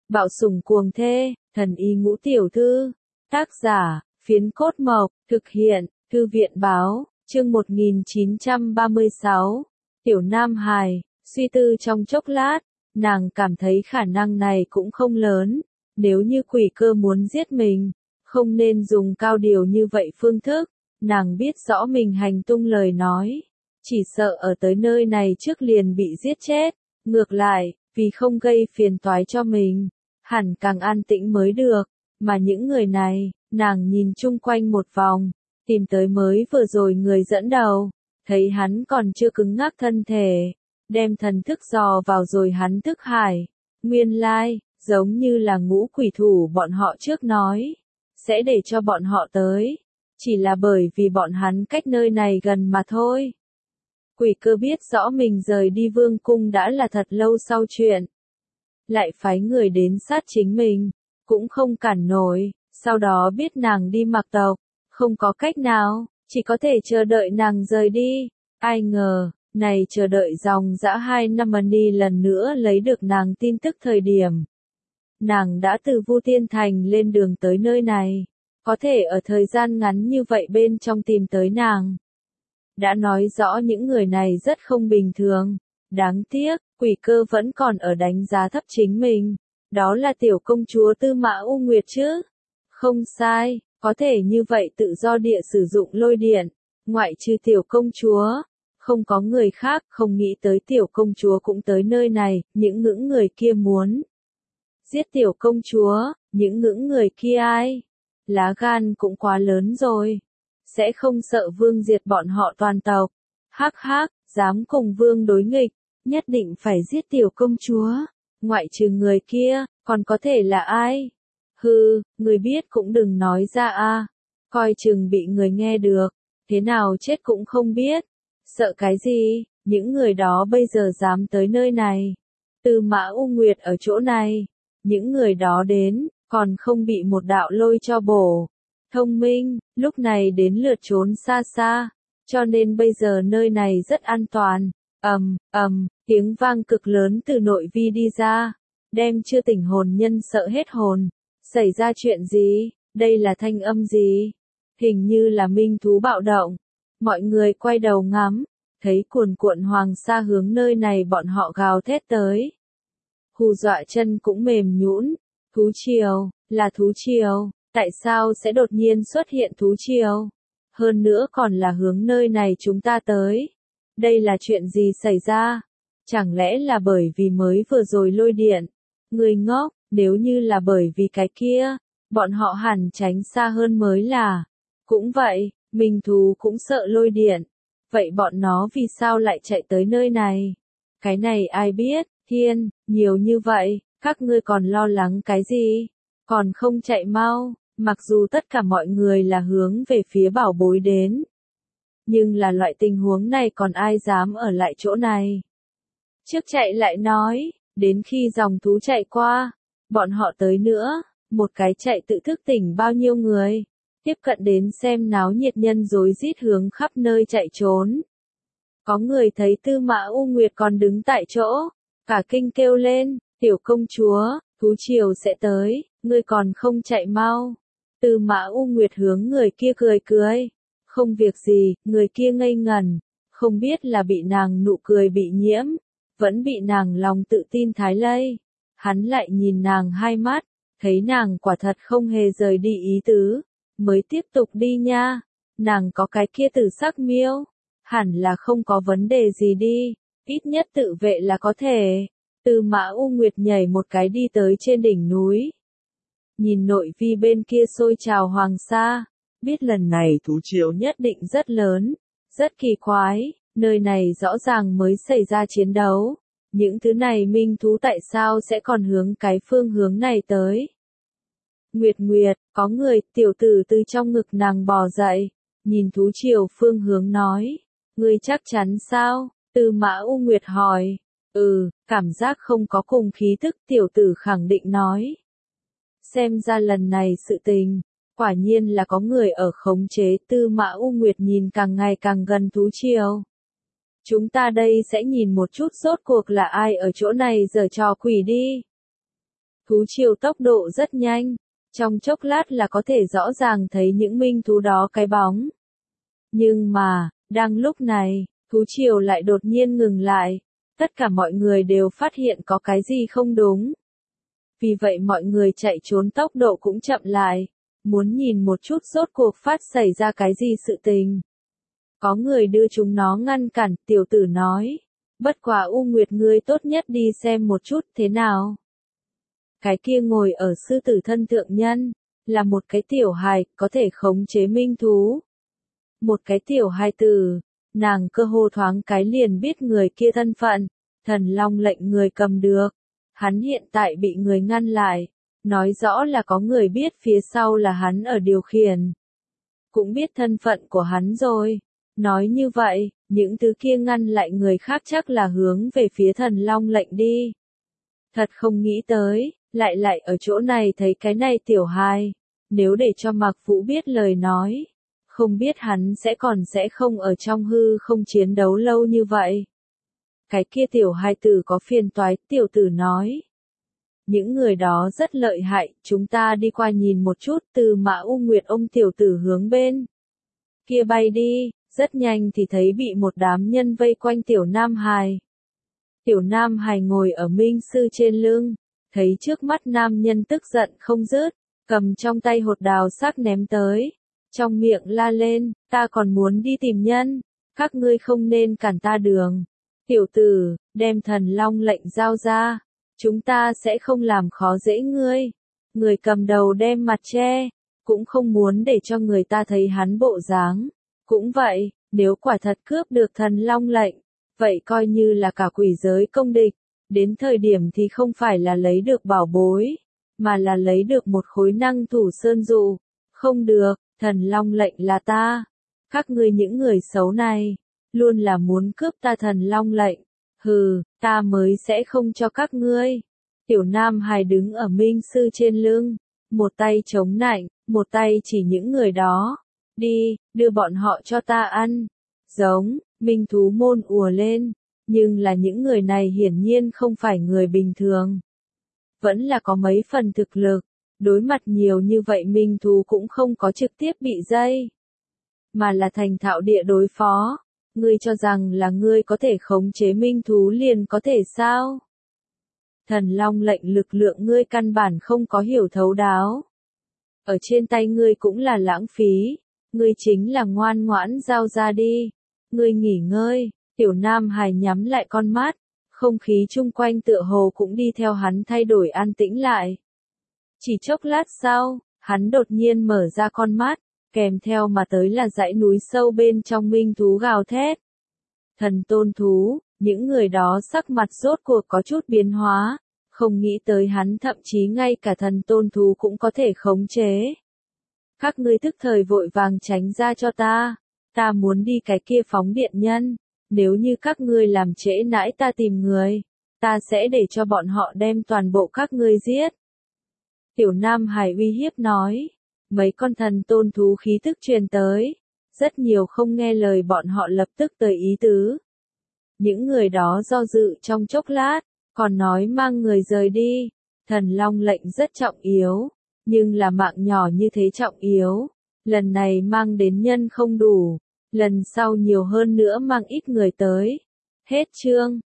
Bạo sủng cuồng thê, thần y ngũ tiểu thư. Tác giả, Phiến Cốt Mộc, thực hiện, Thư viện báo, chương 1936. Tiểu Nam Hài, suy tư trong chốc lát, nàng cảm thấy khả năng này cũng không lớn. Nếu như quỷ cơ muốn giết mình, không nên dùng cao điều như vậy phương thức. Nàng biết rõ mình hành tung lời nói, chỉ sợ ở tới nơi này trước liền bị giết chết. Ngược lại, vì không gây phiền toái cho mình, hẳn càng an tĩnh mới được. Mà những người này, nàng nhìn chung quanh một vòng, tìm tới mới vừa rồi người dẫn đầu, thấy hắn còn chưa cứng ngắc thân thể, đem thần thức dò vào rồi hắn thức hải. Nguyên lai, giống như là ngũ quỷ thủ bọn họ trước nói, sẽ để cho bọn họ tới, chỉ là bởi vì bọn hắn cách nơi này gần mà thôi. Quỷ cơ biết rõ mình rời đi vương cung đã là thật lâu sau chuyện, lại phái người đến sát chính mình, cũng không cản nổi. Sau đó biết nàng đi mặc tộc, không có cách nào, chỉ có thể chờ đợi nàng rời đi. Ai ngờ, này chờ đợi dòng dã 2 năm đi lần nữa lấy được nàng tin tức thời điểm. Nàng đã từ Vu Tiên Thành lên đường tới nơi này, có thể ở thời gian ngắn như vậy bên trong tìm tới nàng. Đã nói rõ những người này rất không bình thường. Đáng tiếc, quỷ cơ vẫn còn ở đánh giá thấp chính mình. Đó là tiểu công chúa Tư Mã U Nguyệt chứ? Không sai, có thể như vậy tự do địa sử dụng lôi điện, ngoại trừ tiểu công chúa, không có người khác. Không nghĩ tới tiểu công chúa cũng tới nơi này, những ngưỡng người kia muốn giết tiểu công chúa, những ngưỡng người kia ai? Lá gan cũng quá lớn rồi, sẽ không sợ vương diệt bọn họ toàn tộc. Hắc hắc, dám cùng vương đối nghịch, nhất định phải giết tiểu công chúa, ngoại trừ người kia, còn có thể là ai? Hừ, người biết cũng đừng nói ra a, coi chừng bị người nghe được, thế nào chết cũng không biết. Sợ cái gì, những người đó bây giờ dám tới nơi này. Tư Mã U Nguyệt ở chỗ này, những người đó đến, còn không bị một đạo lôi cho bổ. Thông minh, lúc này đến lượt trốn xa xa, cho nên bây giờ nơi này rất an toàn. Tiếng vang cực lớn từ nội vi đi ra, đem chưa tỉnh hồn nhân sợ hết hồn. Xảy ra chuyện gì? Đây là thanh âm gì? Hình như là minh thú bạo động. Mọi người quay đầu ngắm, thấy cuồn cuộn hoàng sa hướng nơi này bọn họ gào thét tới. Hù dọa chân cũng mềm nhũn. Thú triều, là thú triều, tại sao sẽ đột nhiên xuất hiện thú triều? Hơn nữa còn là hướng nơi này chúng ta tới. Đây là chuyện gì xảy ra? Chẳng lẽ là bởi vì mới vừa rồi lôi điện? Người ngốc, nếu như là bởi vì cái kia, bọn họ hẳn tránh xa hơn mới là. Cũng vậy, minh thú cũng sợ lôi điện. Vậy bọn nó vì sao lại chạy tới nơi này? Cái này ai biết, thiên, nhiều như vậy, các ngươi còn lo lắng cái gì? Còn không chạy mau, mặc dù tất cả mọi người là hướng về phía bảo bối đến. Nhưng là loại tình huống này còn ai dám ở lại chỗ này? Trước chạy lại nói, đến khi dòng thú chạy qua, bọn họ tới nữa, một cái chạy tự thức tỉnh bao nhiêu người, tiếp cận đến xem náo nhiệt nhân rối rít hướng khắp nơi chạy trốn. Có người thấy Tư Mã U Nguyệt còn đứng tại chỗ, cả kinh kêu lên, tiểu công chúa, thú triều sẽ tới, ngươi còn không chạy mau. Tư Mã U Nguyệt hướng người kia cười cười. Không việc gì, người kia ngây ngẩn, không biết là bị nàng nụ cười bị nhiễm, vẫn bị nàng lòng tự tin thái lây. Hắn lại nhìn nàng hai mắt, thấy nàng quả thật không hề rời đi ý tứ, mới tiếp tục đi nha. Nàng có cái kia tử sắc miêu, hẳn là không có vấn đề gì đi, ít nhất tự vệ là có thể. Tư Mã U Nguyệt nhảy một cái đi tới trên đỉnh núi. Nhìn nội vi bên kia sôi trào hoàng sa, biết lần này thú triều nhất định rất lớn, rất kỳ quái, nơi này rõ ràng mới xảy ra chiến đấu. Những thứ này minh thú tại sao sẽ còn hướng cái phương hướng này tới? Nguyệt Nguyệt, có người, tiểu tử từ trong ngực nàng bò dậy, nhìn thú triều phương hướng nói, ngươi chắc chắn sao? Tư Mã U Nguyệt hỏi. Cảm giác không có cùng khí tức, tiểu tử khẳng định nói. Xem ra lần này sự tình, quả nhiên là có người ở khống chế. Tư Mã U Nguyệt nhìn càng ngày càng gần thú triều. Chúng ta đây sẽ nhìn một chút rốt cuộc là ai ở chỗ này giở trò quỷ đi. Thú triều tốc độ rất nhanh, trong chốc lát là có thể rõ ràng thấy những minh thú đó cái bóng. Nhưng mà, đang lúc này, thú triều lại đột nhiên ngừng lại, tất cả mọi người đều phát hiện có cái gì không đúng. Vì vậy mọi người chạy trốn tốc độ cũng chậm lại, muốn nhìn một chút rốt cuộc phát xảy ra cái gì sự tình. Có người đưa chúng nó ngăn cản, tiểu tử nói, bất quá U Nguyệt ngươi tốt nhất đi xem một chút thế nào. Cái kia ngồi ở sư tử thân thượng nhân, là một cái tiểu hài, có thể khống chế minh thú. Một cái tiểu hài tử, nàng cơ hồ thoáng cái liền biết người kia thân phận, thần long lệnh người cầm được. Hắn hiện tại bị người ngăn lại, nói rõ là có người biết phía sau là hắn ở điều khiển. Cũng biết thân phận của hắn rồi. Nói như vậy, những thứ kia ngăn lại người khác chắc là hướng về phía thần long lệnh đi. Thật không nghĩ tới, lại ở chỗ này thấy cái này tiểu hài. Nếu để cho Mạc Vũ biết lời nói, không biết hắn sẽ không ở trong hư không chiến đấu lâu như vậy. Cái kia tiểu hài tử có phiền toái, tiểu tử nói. Những người đó rất lợi hại, chúng ta đi qua nhìn một chút. Từ Mã U Nguyệt ôm tiểu tử hướng bên kia bay đi, rất nhanh thì thấy bị một đám nhân vây quanh tiểu nam hài. Tiểu nam hài ngồi ở minh sư trên lưng, thấy trước mắt nam nhân tức giận không dứt, cầm trong tay hột đào sắc ném tới, trong miệng la lên, ta còn muốn đi tìm nhân, các ngươi không nên cản ta đường. Tiểu tử, đem thần long lệnh giao ra, chúng ta sẽ không làm khó dễ ngươi. Người cầm đầu đem mặt che, cũng không muốn để cho người ta thấy hắn bộ dáng. Cũng vậy, nếu quả thật cướp được thần long lệnh, vậy coi như là cả quỷ giới công địch, đến thời điểm thì không phải là lấy được bảo bối, mà là lấy được một khối năng thủ sơn dụ. Không được, thần long lệnh là ta. Các ngươi những người xấu này, luôn là muốn cướp ta thần long lệnh. Hừ, ta mới sẽ không cho các ngươi. Tiểu nam hài đứng ở minh sư trên lưng, một tay chống nạnh, một tay chỉ những người đó. Đi, đưa bọn họ cho ta ăn. Giống, minh thú môn ùa lên, nhưng là những người này hiển nhiên không phải người bình thường. Vẫn là có mấy phần thực lực, đối mặt nhiều như vậy minh thú cũng không có trực tiếp bị dây, mà là thành thạo địa đối phó. Ngươi cho rằng là ngươi có thể khống chế minh thú liền có thể sao? Thần long lệnh lực lượng ngươi căn bản không có hiểu thấu đáo. Ở trên tay ngươi cũng là lãng phí, ngươi chính là ngoan ngoãn giao ra đi. Ngươi nghỉ ngơi, tiểu nam hài nhắm lại con mắt, không khí chung quanh tựa hồ cũng đi theo hắn thay đổi an tĩnh lại. Chỉ chốc lát sau, hắn đột nhiên mở ra con mắt, kèm theo mà tới là dãy núi sâu bên trong minh thú gào thét. Thần tôn thú, những người đó sắc mặt rốt cuộc có chút biến hóa, không nghĩ tới hắn thậm chí ngay cả thần tôn thú cũng có thể khống chế. Các ngươi tức thời vội vàng tránh ra cho ta muốn đi cái kia phóng điện nhân, nếu như các ngươi làm trễ nãi ta tìm người, ta sẽ để cho bọn họ đem toàn bộ các ngươi giết. Tiểu Nam Hải uy hiếp nói, mấy con thần tôn thú khí tức truyền tới, rất nhiều không nghe lời bọn họ lập tức tới ý tứ. Những người đó do dự trong chốc lát, còn nói mang người rời đi, thần long lệnh rất trọng yếu, nhưng là mạng nhỏ như thế trọng yếu, lần này mang đến nhân không đủ, lần sau nhiều hơn nữa mang ít người tới. Hết chương.